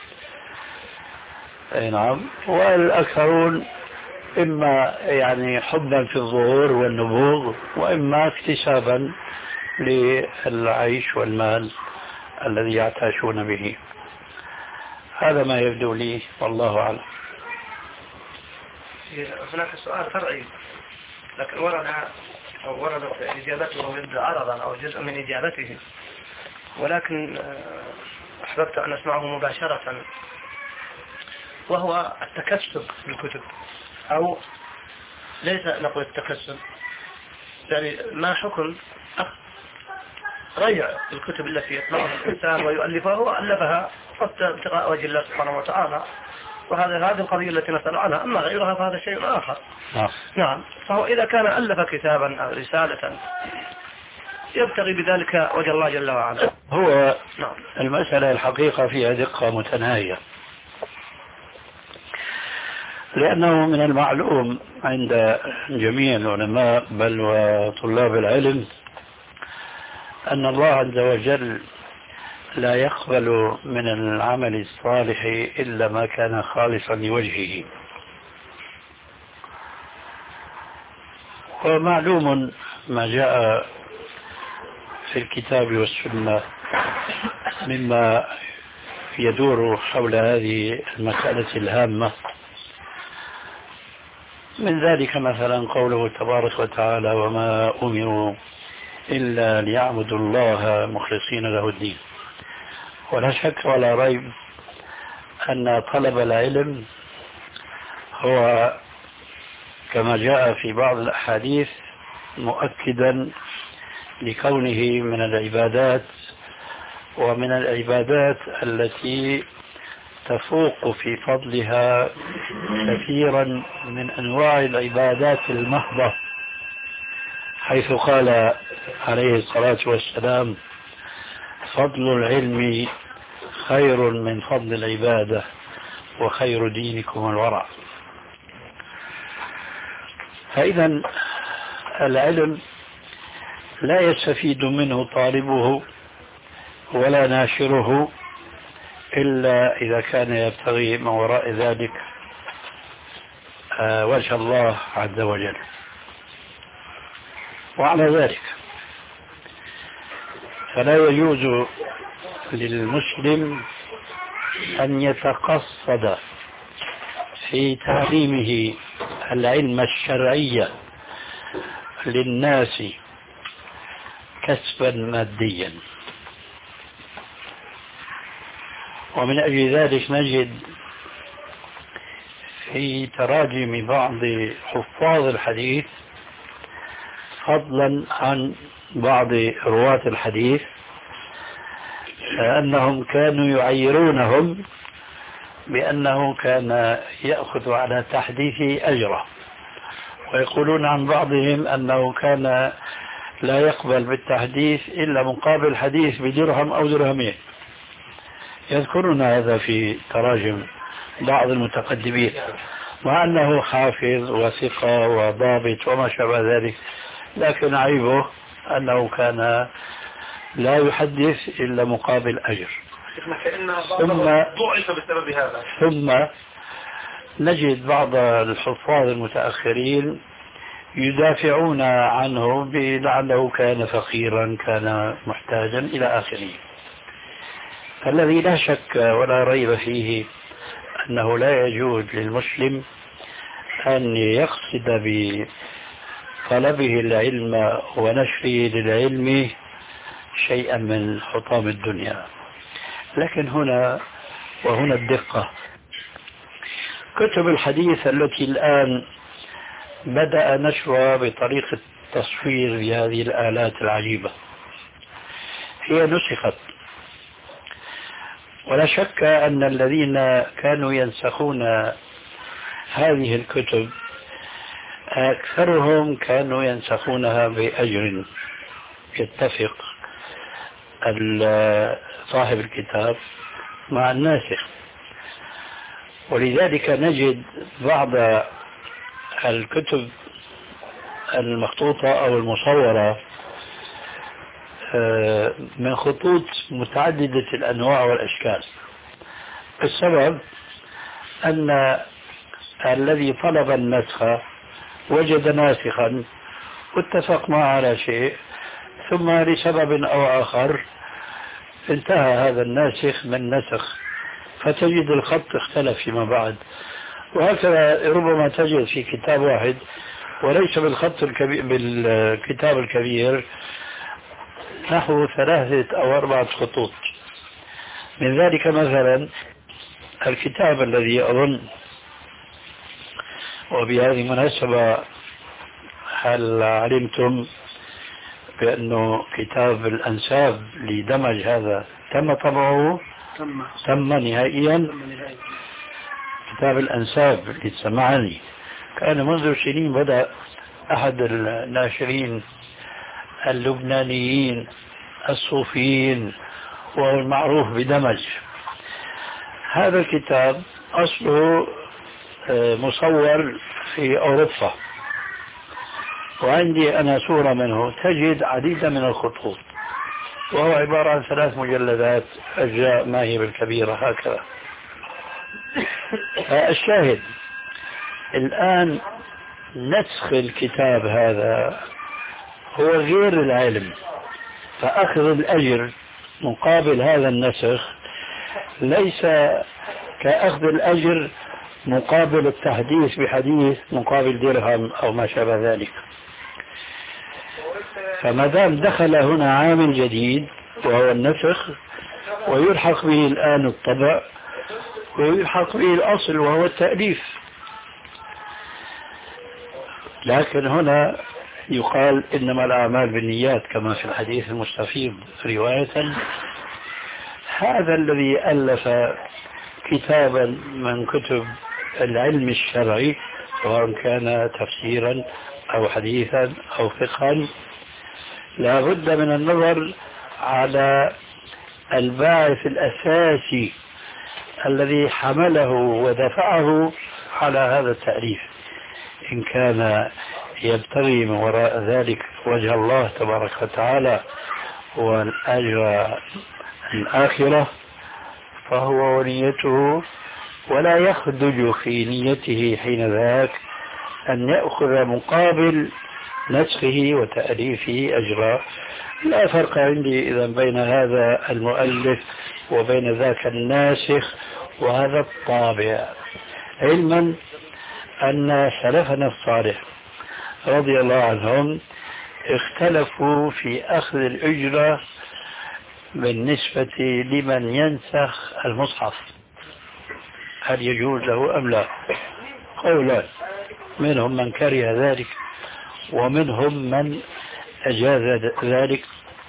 أي نعم. والأكثرون إما يعني حبا في الظهور والنبوغ، وإما اكتسابا للعيش والمال الذي يعتاشون به. هذا ما يبدو لي والله أعلم. هناك سؤال فرعي لكن ورد أو وردت إجابته يبدو عرضا أو جزء من إجابته، ولكن أحببت أن أسمعه مباشرة، وهو التكسب في الكتب، أو ليس نقول التكسب، يعني ما حكم ريع الكتب التي يطلعها الإنسان ويؤلفها، هو ألفها ابتغاء وجه الله سبحانه وتعالى، وهذا هذه القضية التي نسأل عنها. أما غيرها فهذا شيء آخر. آه. نعم. فهو إذا كان ألف كتابا أو رسالة يبتغي بذلك وجه الله جل وعلا. هو نعم. المسألة الحقيقة فيها دقة متناهية، لأنه من المعلوم عند جميع العلماء بل وطلاب العلم أن الله عز وجل لا يقبل من العمل الصالح إلا ما كان خالصا لوجهه. ومعلوم ما جاء في الكتاب والسنة مما يدور حول هذه المسألة الهامة، من ذلك مثلا قوله تبارك وتعالى: وما أمروا إلا ليعبدوا الله مخلصين له الدين. ولا شك ولا ريب أن طلب العلم هو كما جاء في بعض الأحاديث مؤكدا لكونه من العبادات، ومن العبادات التي تفوق في فضلها كثيرا من أنواع العبادات المحضة، حيث قال عليه الصلاة والسلام: فضل العلم خير من فضل العبادة وخير دينكم الورع. فإذا العلم لا يستفيد منه طالبه ولا ناشره إلا إذا كان يبتغي من وراء ذلك وجه الله عز وجل. وعلى ذلك فلا يجوز للمسلم أن يتقصد في تعليمه العلم الشرعي للناس كسبا ماديا. ومن أجل ذلك نجد في تراجم بعض حفاظ الحديث فضلا عن بعض رواة الحديث أنهم كانوا يعيرونهم بأنه كان يأخذ على تحديثه أجره، ويقولون عن بعضهم أنه كان لا يقبل بالتحديث إلا مقابل حديث بدرهم أو درهمين. يذكرون هذا في تراجم بعض المتقدمين، مع أنه حافظ وثقة وضابط وما شابه ذلك، لكن عيبه أنه كان لا يحدث إلا مقابل أجر. ثم ضعف بسبب هذا. ثم نجد بعض الحفاظ المتأخرين يدافعون عنه بلعله كان فقيرا، كان محتاجا إلى آخره. فالذي لا شك ولا ريب فيه أنه لا يجوز للمسلم أن يقصد بطلبه العلم ونشره للعلم شيئا من حطام الدنيا. لكن هنا وهنا الدقة، كتب الحديث التي الآن بدأ نشرها بطريقة تصوير بهذه الآلات العجيبة هي نسخت، ولا شك أن الذين كانوا ينسخون هذه الكتب أكثرهم كانوا ينسخونها بأجر يتفق صاحب الكتاب مع الناسخ. ولذلك نجد بعض الكتب المخطوطة أو المصورة من خطوط متعددة الأنواع والأشكال. السبب أن الذي طلب النسخ وجد ناسخا واتفق معه على شيء، ثم لسبب أو آخر انتهى هذا الناسخ من نسخ، فتجد الخط اختلف فيما بعد. وهكذا ربما تجد في كتاب واحد وليس بالخط الكبير بالكتاب الكبير نحو ثلاثة أو أربعة خطوط. من ذلك مثلا الكتاب الذي أظن، وبهذه المناسبة هل علمتم بأنه كتاب الأنساب لدمج هذا تم طبعه؟ تم, تم نهائيا. كتاب الأنساب للسمعاني كان منذ سنين بدأ أحد الناشرين اللبنانيين الصوفيين وهو المعروف بدمج. هذا الكتاب أصله مصور في أوروبا، وعندي أنا صورة منه تجد عديدا من الخطوط، وهو عبارة عن ثلاث مجلدات أجزاء ما هي بالكبيرة هكذا. الشاهد الآن نسخ الكتاب هذا هو غير العلم، فأخذ الأجر مقابل هذا النسخ ليس كأخذ الأجر مقابل التحديث بحديث مقابل درهم أو ما شابه ذلك. فما دام دخل هنا عامل جديد وهو النسخ، ويلحق به الآن الطبع، ويلحق به الأصل وهو التأليف، لكن هنا يقال إنما الأعمال بالنيات كما في الحديث المستفيض رواية. هذا الذي ألف كتابا من كتب العلم الشرعي سواء كان تفسيرا أو حديثا أو فقها لا بد من النظر على الباعث الأساسي الذي حمله ودفعه على هذا التأليف، إن كان يبتغي من وراء ذلك وجه الله تبارك وتعالى والأجر الآخرة فهو ونيته، ولا يخدج في نيته حين ذاك أن يأخذ مقابل نسخه وتأليفه أجرا. لا فرق عندي إذا بين هذا المؤلف وبين ذاك الناسخ وهذا الطابع، علما أن سلفنا الصالح رضي الله عنهم اختلفوا في أخذ الأجرة بالنسبة لمن ينسخ المصحف، هل يجوز له أم لا؟ قولان، منهم من كره ذلك ومنهم من أجاز ذلك،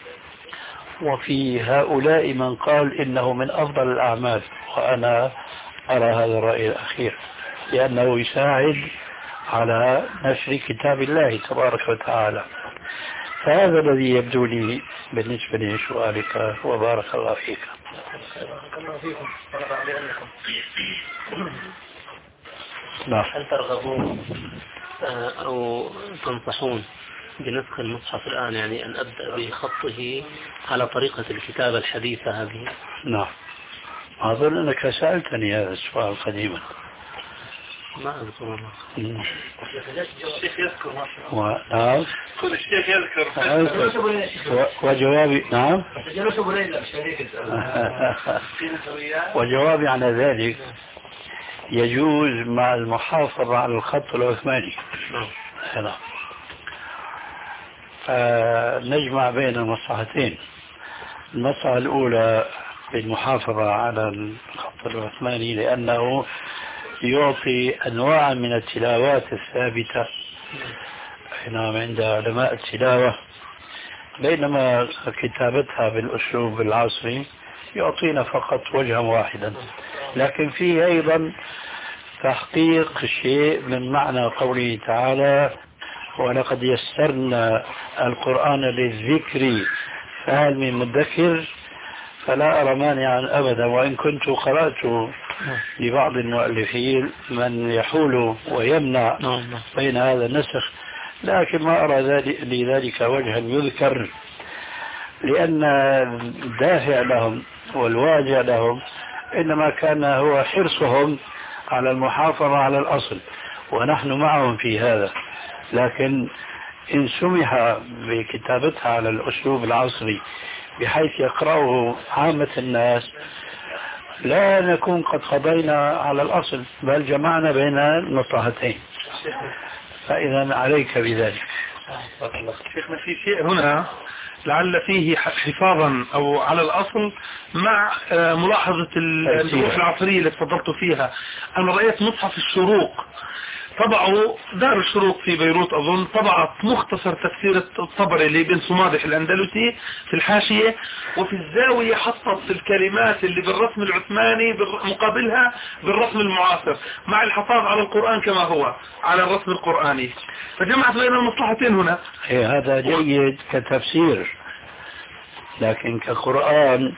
وفي هؤلاء من قال إنه من أفضل الأعمال، وأنا أرى هذا الرأي الأخير لأنه يساعد على نشر كتاب الله تبارك وتعالى. فهذا الذي يبدو لي بالنسبة لسؤالك، وبارك الله فيك. بارك الله فيكم. نعم. هل ترغبون أو تنصحون بنسخ المصحف الآن، يعني أن أبدأ بخطه على طريقة الكتابة الحديثة هذه؟ نعم، أظن أنك سألتني هذا السؤال قديما. ما أذكر والله. الشيخ يذكر ما شاء الله. نعم. كل الشيخ يذكر. وجوابي نعم. وجوابي على ذلك يجوز مع المحافظة على الخط العثماني. نعم. فنجمع بين المصلحتين. المصلحة الأولى بالمحافظة على الخط العثماني لأنه يعطي أنواع من التلاوات الثابتة نعم عند علماء التلاوة، بينما كتابتها بالأسلوب العصري يعطينا فقط وجها واحدا. لكن فيه أيضا تحقيق شيء من معنى قوله تعالى: ولقد يسرنا القرآن للذكر فهل من مدكر. فلا أرى مانعا أبدا، وإن كنت قرأت لبعض المؤلفين من يحول ويمنع بين هذا النسخ، لكن ما أرى لذلك وجها يذكر، لأن الدافع لهم والواجع لهم إنما كان هو حرصهم على المحافظة على الأصل، ونحن معهم في هذا. لكن إن سمح بكتابتها على الأسلوب العصري بحيث يقرأه عامة الناس لا نكون قد قضينا على الأصل، بل جمعنا بين النصيحتين. فإذا عليك بذلك. شيخنا في شيء هنا لعل فيه حفاظا أو على الأصل مع ملاحظة الظروف العصرية اللي تفضلت فيها. أنا رأيت مصحف الشروق طبعوا دار الشروق في بيروت أظن، طبعت مختصر تفسير الطبري اللي بن صمادح الأندلسي في الحاشية، وفي الزاوية حطت الكلمات اللي بالرسم العثماني مقابلها بالرسم المعاصر مع الحفاظ على القرآن كما هو على الرسم القرآني، فجمعت بين المصلحتين هنا. إيه هذا جيد كتفسير، لكن كقرآن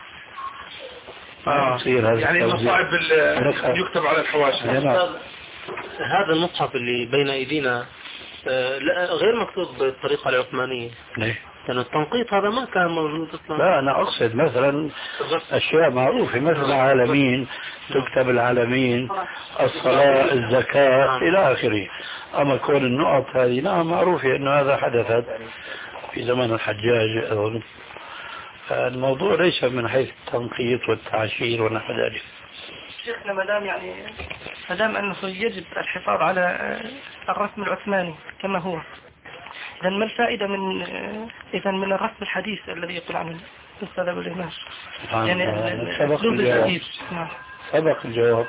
آه يعني المصاعب يكتب على الحواشي. هذا المصحف اللي بين ايدينا غير مكتوب بالطريقة العثمانية. ليه؟ لأن التنقيط هذا ما كان موجود اصلا. لا أنا أقصد مثلا أشياء معروفة مثل العالمين، تكتب العالمين، الصلاة، الزكاة إلى آخره. أما كون النقط هذه نعم معروفة إنه هذا حدثت في زمن الحجاج أظن. الموضوع ليس من حيث التنقيط والتعشير ونحو ذلك. شيخنا مدام يعني مدام أنه يجب الحفاظ على الرسم العثماني كما هو، إذا ما الفائدة من إذا من الرسم الحديث الذي يقول عنه الأستاذ أبو الإمام؟ يعني سبق الجواب. سبق الجواب.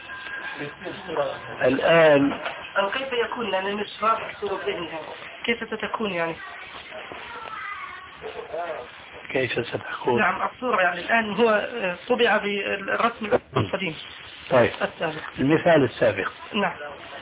الآن أو كيف يكون لأن مش واضح صورة ذهنها، كيف ستكون يعني؟ كيف ستكون؟ نعم الصورة يعني الآن هو طبع بالرسم القديم. طيب السابق. المثال السابق. نعم.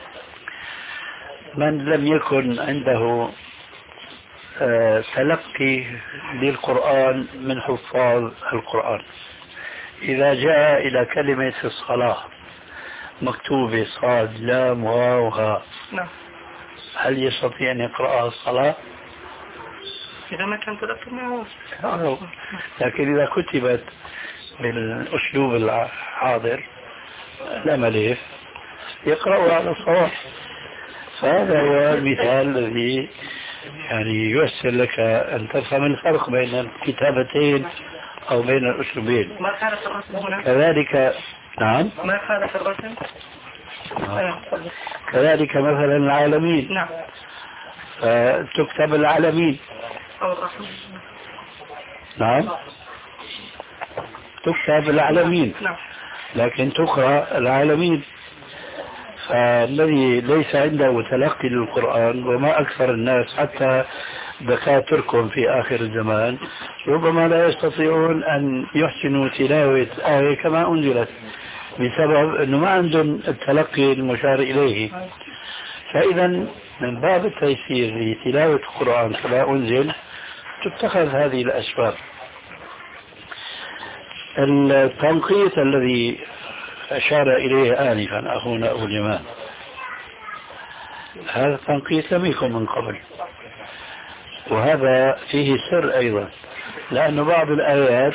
من لم يكن عنده آه تلقي للقرآن من حفاظ القرآن، إذا جاء إلى كلمة الصلاة مكتوبة صاد لام واو ها، نعم، هل يستطيع أن يقرأها الصلاة؟ إذا ما كان تلقي معه. لكن إذا كتبت بالأسلوب الحاضر لم ألف يقرأها على الصواب. فهذا هو المثال الذي يعني ييسر لك أن تفهم الفرق بين الكتابتين أو بين الأسلوبين. ما خالف الرسم هنا؟ كذلك نعم ما خالف الرسم. نعم. كذلك مثلا العالمين. نعم. فتكتب العالمين. أو الرحمن. نعم تكتب العالمين. نعم. لكن تقرأ العالمين. فالذي ليس عنده تلقي للقرآن، وما أكثر الناس حتى دكاتركم في آخر الزمان ربما لا يستطيعون أن يحسنوا تلاوة آية كما أنزلت بسبب أنه ما عندهم التلقي المشار إليه. فإذا من باب التيسير لتلاوة القرآن كما أنزل تتخذ هذه الأسباب. التنقيط الذي أشار إليه آنفا أخونا أبو اليمان، هذا التنقيط لم يكن من قبل، وهذا فيه سر أيضا، لأن بعض الآيات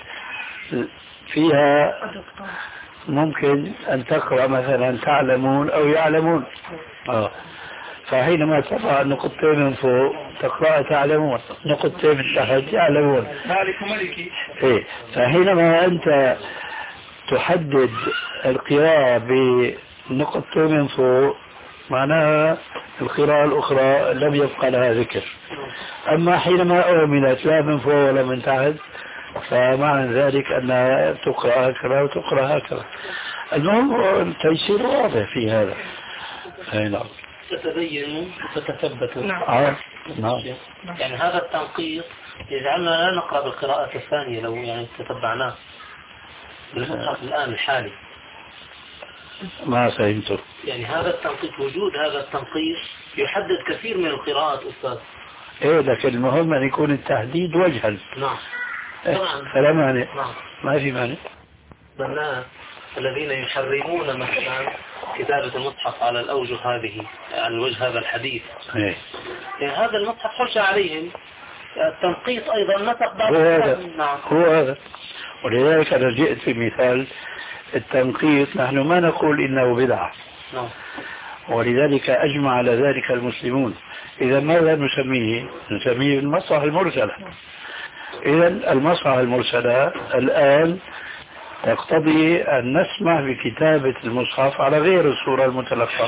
فيها ممكن أن تقرأ مثلا تعلمون أو يعلمون، آه. فحينما تقرأ نقطتين من فوق تقرأ تعلمون، نقطتين من تحت يعلمون. مالك ملكي. إيه. فحينما أنت تحدد القراءة بنقطتين من فوق معناها القراءة الأخرى لم يبقى لها ذكر. أما حينما أؤمنت لا من فوق ولا من تحت فمعنى ذلك أنها تقرأ هكذا وتقرأ هكذا. المهم التيسير واضح في هذا. أي نعم. تتبينوا وتتثبتوا. نعم. آه. نعم. يعني هذا التنقيط يجعلنا لا نقرأ بالقراءة الثانية لو يعني تتبعناه بالمصحف الآن الحالي. ما فهمته. يعني هذا التنقيط، وجود هذا التنقيط يحدد كثير من القراءات أستاذ. إيه لكن المهم أن يكون التحديد وجها. نعم. إيه. فلا مانع. نعم. ما في مانع. الناس الذين يحرمون مثلا كتابة المصحف على الأوجه هذه، على وجه هذا الحديث. إيه. يعني هذا المصحف خرج عليهم التنقيط أيضا نطق بعض. هو هذا. نعم. هو هذا. ولذلك أنا جئت في مثال التنقيط، نحن ما نقول إنه بدعة. نعم. ولذلك أجمع على ذلك المسلمون. إذا ماذا نسميه؟ نسميه المصحف المرسلة. إذا المصحف المرسلة الآن يقتضي أن نسمح بكتابة المصحف على غير الصورة المتلقاة.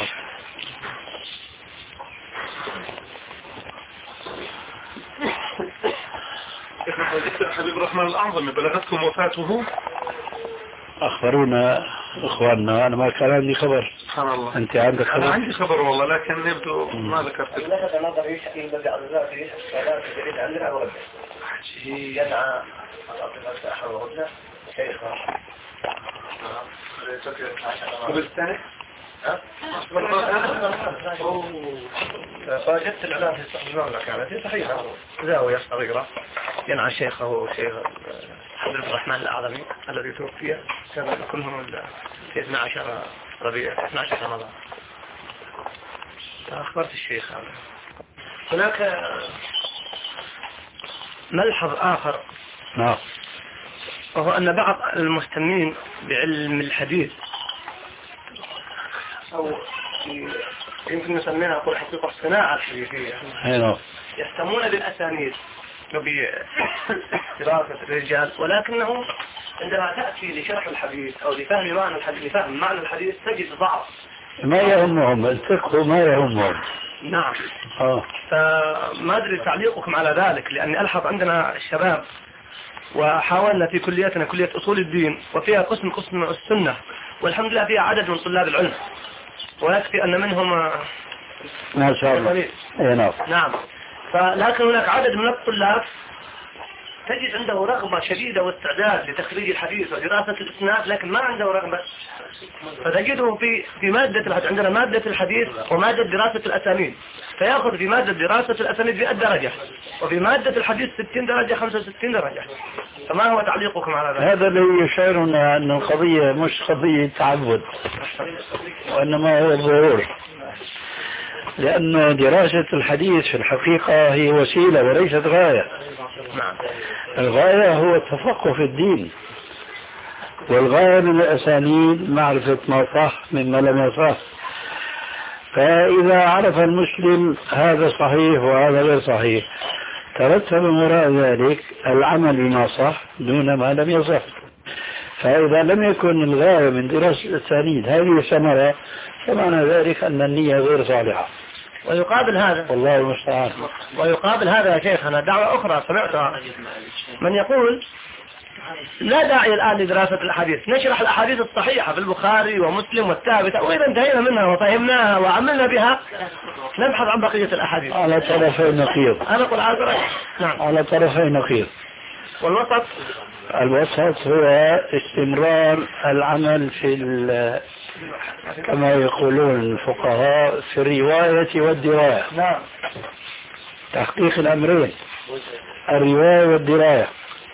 حبيب الرحمن الأعظم بلغتكم وفاته؟ أخبرونا إخواننا، أنا ما كان عندي خبر. سبحان الله. أنت عندك خبر؟ أنا عندي خبر والله، لكن يبدو ما ذكرت. لفت النظر يشكي بدأ الرزاق في السؤالات الجديدة عندنا ورد يدعى الأحر وردنا شيخ قبل سنة؟ فوجدت الإعلان في المملكة كانت هي صحيحة، زاوية صغيرة ينعى شيخه شيخ عبد الرحمن الأعظمي الذي توفي سنة كلهم في اثني عشر ربيع اثني عشر رمضان. فأخبرت الشيخ هذا. هناك ملحظ آخر، نعم، وهو أن بعض المهتمين بعلم الحديث أو يمكن نسميها أقول حقيقة الصناعة الحديثية يهتمون بالأسانيد وبدراسة الرجال، ولكنه عندما تأتي لشرح الحديث أو لفهم معنى الحديث لفهم معنى الحديث تجد ضعف. ما يهمهم الفقه، ما يهمهم. نعم. آه. فما أدري تعليقكم على ذلك، لأني ألحظ عندنا الشباب وحاولنا في كلياتنا كلية أصول الدين وفيها قسم قسم السنة، والحمد لله فيها عدد من طلاب العلم ويكفي أن منهم ما شاء الله. نعم. نعم. فلكن هناك عدد من الطلاب تجد عنده رغبة شديدة واستعداد لتخريج الحديث ودراسة الإسناد، لكن ما عنده رغبة. فتجده في في مادة الحديث، عندنا مادة الحديث ومادة دراسة الأسانيد، فيأخذ في مادة دراسة الأسانيد مئة درجة وفي مادة الحديث ستين درجة خمسة وستين درجة. فما هو تعليقكم على ذلك؟ هذا اللي يشعرنا أن القضية مش قضية تعبد وإنما هو الظهور، لأن دراسة الحديث في الحقيقة هي وسيلة وليست غاية. الغاية هو التفقه في الدين، والغاية من الأسانيد معرفة ما صح مما لم يصح. فإذا عرف المسلم هذا صحيح وهذا غير صحيح ترتب من وراء ذلك العمل بما صح دون ما لم يصح. فإذا لم يكن الغاية من دراسة الأسانيد هذه ثمرة، فمعنى ذلك أن النية غير صالحة. ويقابل هذا والله المستعان. ويقابل هذا يا شيخنا دعوة أخرى سمعتها من يقول لا داعي الآن لدراسة الأحاديث، نشرح الأحاديث الصحيحة في البخاري ومسلم والثابتة، وإذا انتهينا منها وفهمناها وعملنا بها نبحث عن بقية الأحاديث. على طرفي نقيض. أنا أقول على طرفي. نعم. على طرفي نقيض. والوسط الوسط هو استمرار العمل في كما يقولون الفقهاء في الرواية والدراية. نعم. تحقيق الأمرين، الرواية والدراية.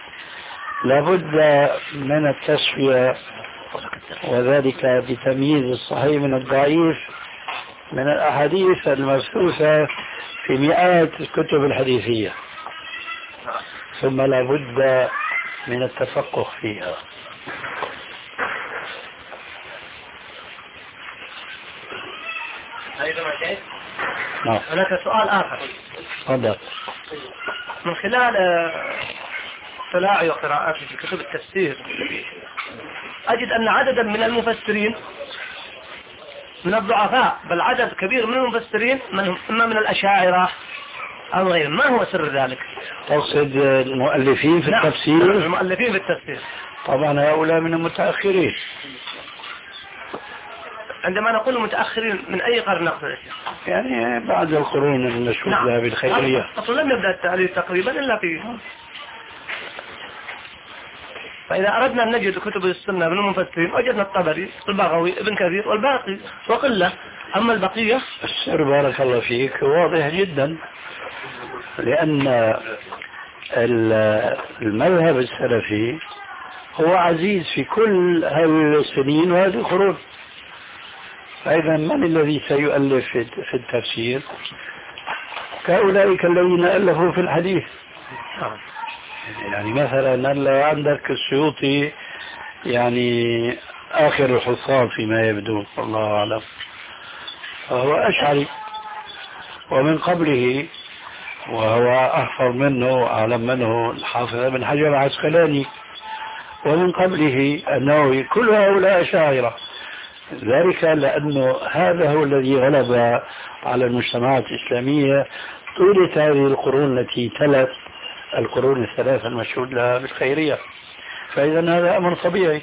لابد من التصفية، وذلك بتمييز الصحيح من الضعيف من الأحاديث المبثوثة في مئات الكتب الحديثية، ثم لابد من التفقه فيها. نعم. هناك سؤال آخر. تفضل. من خلال اطلاعي وقراءاتي في كتب التفسير أجد أن عددا من المفسرين من الضعفاء، بل عدد كبير من المفسرين منهم إما من الأشاعرة أو غيرهم. ما هو سر ذلك؟ تقصد المؤلفين في نعم. التفسير؟ المؤلفين في التفسير. طبعا هؤلاء من المتأخرين. عندما نقول متأخرين من أي قرن نقصد؟ يعني بعد القرون المشهودة نعم. بالخيرية. أصلا لم يبدأ التأليف تقريبا إلا في. فإذا أردنا أن نجد كتب السنة من المفسرين وجدنا الطبري البغوي ابن كثير والباقي وقلة. أما البقية السر بارك الله فيك واضح جدا، لأن المذهب السلفي هو عزيز في كل هذه السنين وهذه القرون. فإذا من الذي سيؤلف في التفسير؟ كأولئك الذين ألفوا في الحديث. يعني مثلا لو عندك السيوطي يعني آخر الحفاظ فيما يبدو الله أعلم، فهو أشعري، ومن قبله وهو أحفظ منه وأعلم منه الحافظ ابن حجر العسقلاني، ومن قبله النووي، كل هؤلاء أشاعرة. ذلك لأنه هذا هو الذي غلب على المجتمعات الإسلامية طيلة هذه القرون التي تلت القرون الثلاثة المشهود لها بالخيرية. فإذا هذا أمر طبيعي.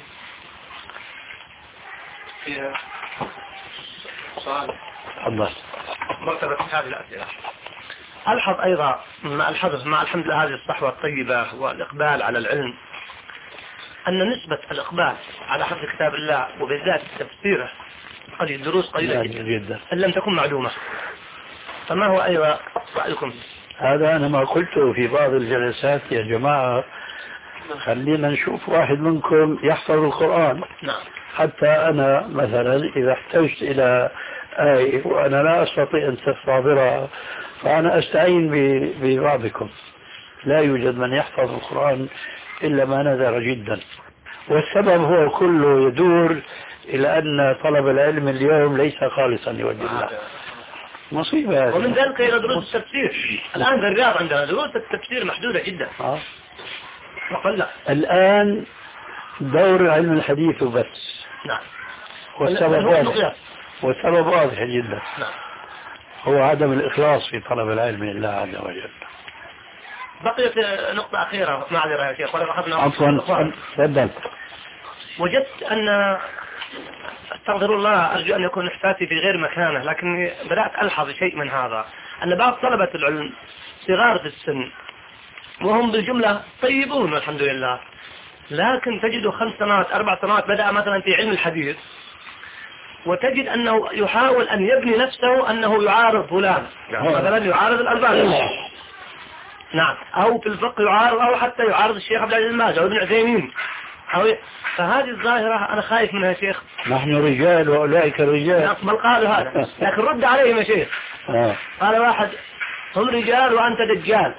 سؤال تفضل. مرتبة هذه الأسئلة. ألحظ أيضا مع الحظ مع الحمد لله هذه الصحوة الطيبة والإقبال على العلم أن نسبة الإقبال على حفظ كتاب الله وبالذات تفسيره قد الدروس قليلة جدا, جدا إن لم تكن معلومة. فما هو أيضا رأيكم؟ هذا أنا ما قلته في بعض الجلسات يا جماعة، خلينا نشوف واحد منكم يحفظ القرآن. نعم. حتى أنا مثلا إذا احتجت إلى آية وأنا لا أستطيع أن أستحضرها فأنا أستعين ببعضكم. لا يوجد من يحفظ القرآن إلا ما نذر جدا، والسبب هو كله يدور إلى أن طلب العلم اليوم ليس خالصا لوجه الله. مصيبة. ومن ذلك إلى دروس التفسير. الآن في الرياض عندنا دروس التفسير محدودة جدا. آه. وقل لا. الآن دور علم الحديث بس. نعم. والسبب واضح. والسبب واضح جدا. نعم. هو عدم الإخلاص في طلب العلم لله عز وجل. بقيت نقطة أخيرة معذرة يا شيخ ولا أخذنا. عفوا تفضل. وجدت أن استغفر الله أرجو أن يكون إحساسي في غير مكانه، لكني بدأت ألحظ شيء من هذا، أن بعض طلبة العلم صغار في السن وهم بالجملة طيبون والحمد لله، لكن تجد خمس سنوات أربع سنوات بدأ مثلا في علم الحديث وتجد أنه يحاول أن يبني نفسه أنه يعارض فلان، مثلا يعارض الألباني، نعم، أو في الفقه يعارض، أو حتى يعارض الشيخ عبد العزيز الماجد أو ابن عثيمين. فهذه الظاهرة أنا خايف منها يا شيخ. نحن رجال وأولئك رجال. بل قالوا هذا، لكن رد عليهم يا شيخ. قال واحد هم رجال وأنت دجال.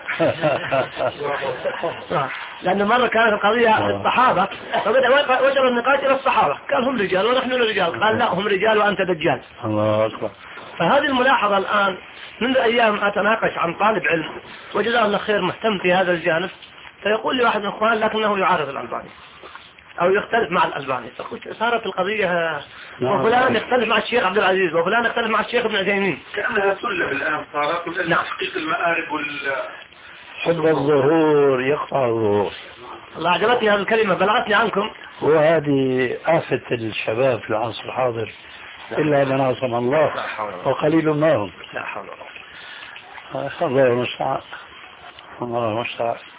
لأن مرة كانت القضية الصحابة فبدأ وجر النقاش إلى الصحابة، قال هم رجال ونحن رجال، قال لا هم رجال وأنت دجال. الله أكبر. فهذه الملاحظة الآن منذ أيام أتناقش عن طالب علم وجزاه الله خير مهتم في هذا الجانب، فيقول لي واحد من الأخوان لكنه يعارض الألباني أو يختلف مع الألباني. فقلت صارت القضية وفلان يختلف مع الشيخ عبد العزيز وفلان يختلف مع الشيخ ابن عثيمين، كأنها سلم الآن صارت لأن تحقيق المآرب وال حب الظهور يقطع الظهور. الله عجبتني هذه الكلمة بلغتني عنكم. وهذه آفة الشباب في العصر الحاضر إلا من عصم الله وقليل ما هم. لا حول ولا قوة. الله المستعان. الله المستعان.